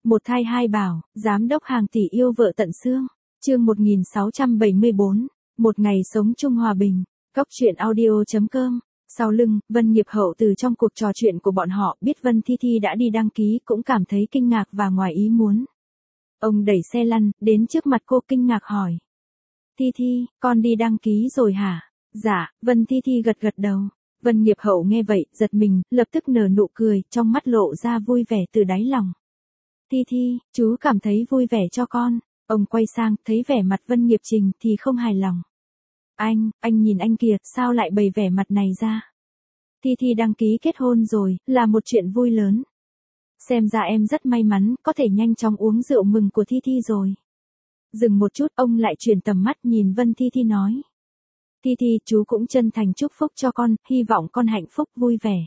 Một thai hai bảo, giám đốc hàng tỷ yêu vợ tận xương. Chương 1674, một ngày sống chung hòa bình. Cóc truyện audio.com. Sau lưng, Vân Nghiệp Hậu từ trong cuộc trò chuyện của bọn họ biết Vân Thi Thi đã đi đăng ký cũng cảm thấy kinh ngạc và ngoài ý muốn. Ông đẩy xe lăn, đến trước mặt cô kinh ngạc hỏi. Thi Thi, con đi đăng ký rồi hả? Dạ, Vân Thi Thi gật gật đầu. Vân Nghiệp Hậu nghe vậy, giật mình, lập tức nở nụ cười, trong mắt lộ ra vui vẻ từ đáy lòng. Thi Thi, chú cảm thấy vui vẻ cho con. Ông quay sang, thấy vẻ mặt Vân Nghiệp Trình thì không hài lòng. Anh nhìn anh kìa, sao lại bày vẻ mặt này ra? Thi Thi đăng ký kết hôn rồi, là một chuyện vui lớn. Xem ra em rất may mắn, có thể nhanh chóng uống rượu mừng của Thi Thi rồi. Dừng một chút, ông lại chuyển tầm mắt nhìn Vân Thi Thi nói. Thi Thi, chú cũng chân thành chúc phúc cho con, hy vọng con hạnh phúc vui vẻ.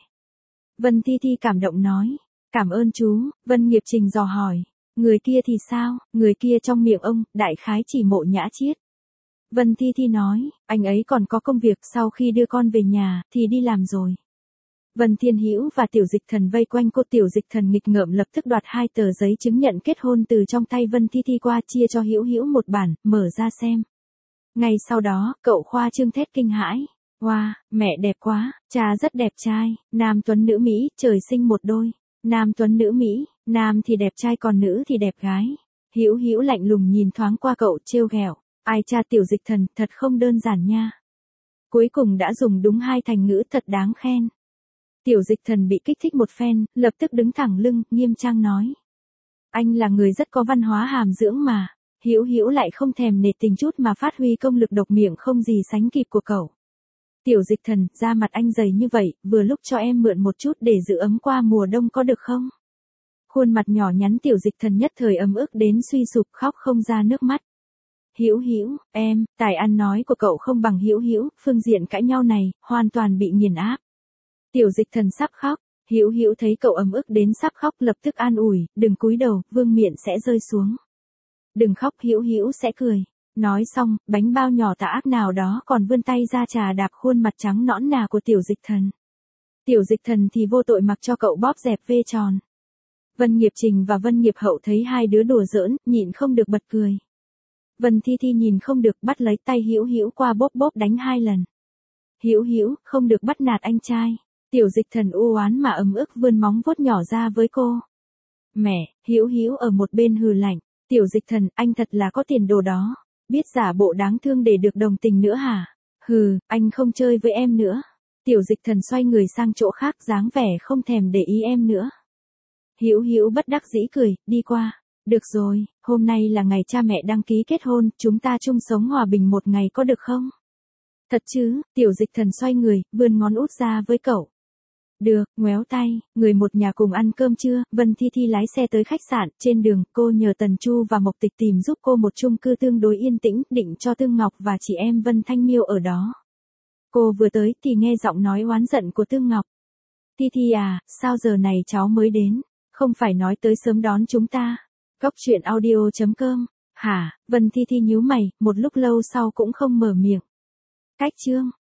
Vân Thi Thi cảm động nói. Cảm ơn chú. Vân Nghiệp Trình dò hỏi. Người kia thì sao? Người kia trong miệng ông, đại khái chỉ Mộ Nhã Chiết. Vân Thi Thi nói, anh ấy còn có công việc, sau khi đưa con về nhà, thì đi làm rồi. Vân Thiên Hữu và Tiểu Dịch Thần vây quanh cô. Tiểu Dịch Thần nghịch ngợm lập tức đoạt 2 tờ giấy chứng nhận kết hôn từ trong tay Vân Thi Thi qua, chia cho Hữu một bản, mở ra xem. Ngay sau đó, cậu khoa trương thét kinh hãi. Wow, mẹ đẹp quá, cha rất đẹp trai, nam tuấn nữ Mỹ, trời sinh một đôi. Nam tuấn nữ Mỹ, nam thì đẹp trai còn nữ thì đẹp gái. Hữu lạnh lùng nhìn thoáng qua cậu, trêu ghẹo. Ai cha Tiểu Dịch Thần, thật không đơn giản nha. Cuối cùng đã dùng đúng 2 thành ngữ thật đáng khen. Tiểu Dịch Thần bị kích thích một phen, lập tức đứng thẳng lưng, nghiêm trang nói. Anh là người rất có văn hóa hàm dưỡng mà. Hữu lại không thèm nể tình chút mà phát huy công lực độc miệng không gì sánh kịp của cậu. Tiểu Dịch Thần, da mặt anh dày như vậy, vừa lúc cho em mượn một chút để giữ ấm qua mùa đông có được không? Khuôn mặt nhỏ nhắn Tiểu Dịch Thần nhất thời ấm ức đến suy sụp, khóc không ra nước mắt. Hữu, em, tài ăn nói của cậu không bằng Hữu, phương diện cãi nhau này, hoàn toàn bị nghiền áp. Tiểu Dịch Thần sắp khóc, Hữu thấy cậu ấm ức đến sắp khóc lập tức an ủi, đừng cúi đầu, vương miện sẽ rơi xuống. Đừng khóc, Hữu sẽ cười. Nói xong, bánh bao nhỏ tà ác nào đó còn vươn tay ra trà đạp khuôn mặt trắng nõn nà của Tiểu Dịch Thần. Tiểu Dịch Thần thì vô tội mặc cho cậu bóp dẹp vê tròn. Vân Nghiệp Trình và Vân Nghiệp Hậu thấy hai đứa đùa giỡn, nhịn không được bật cười. Vân Thi Thi nhìn không được, bắt lấy tay Hữu qua bóp đánh 2 lần. Hữu, không được bắt nạt anh trai. Tiểu Dịch Thần u oán mà ấm ức vươn móng vuốt nhỏ ra với cô. Mẹ, Hữu ở một bên hừ lạnh. Tiểu Dịch Thần, anh thật là có tiền đồ đó. Biết giả bộ đáng thương để được đồng tình nữa hả? Hừ, anh không chơi với em nữa. Tiểu Dịch Thần xoay người sang chỗ khác, dáng vẻ không thèm để ý em nữa. Hữu bất đắc dĩ cười, đi qua. Được rồi, hôm nay là ngày cha mẹ đăng ký kết hôn, chúng ta chung sống hòa bình một ngày có được không? Thật chứ? Tiểu Dịch Thần xoay người, vươn ngón út ra với cậu. Được, ngoéo tay, người một nhà cùng ăn cơm trưa. Vân Thi Thi lái xe tới khách sạn, trên đường, cô nhờ Tần Chu và Mộc Tịch tìm giúp cô một chung cư tương đối yên tĩnh, định cho Tương Ngọc và chị em Vân Thanh Miêu ở đó. Cô vừa tới thì nghe giọng nói oán giận của Tương Ngọc. Thi Thi à, sao giờ này cháu mới đến? Không phải nói tới sớm đón chúng ta. Cóc truyện audio.com. Hả? Vân Thi Thi nhíu mày, một lúc lâu sau cũng không mở miệng. Cách chương.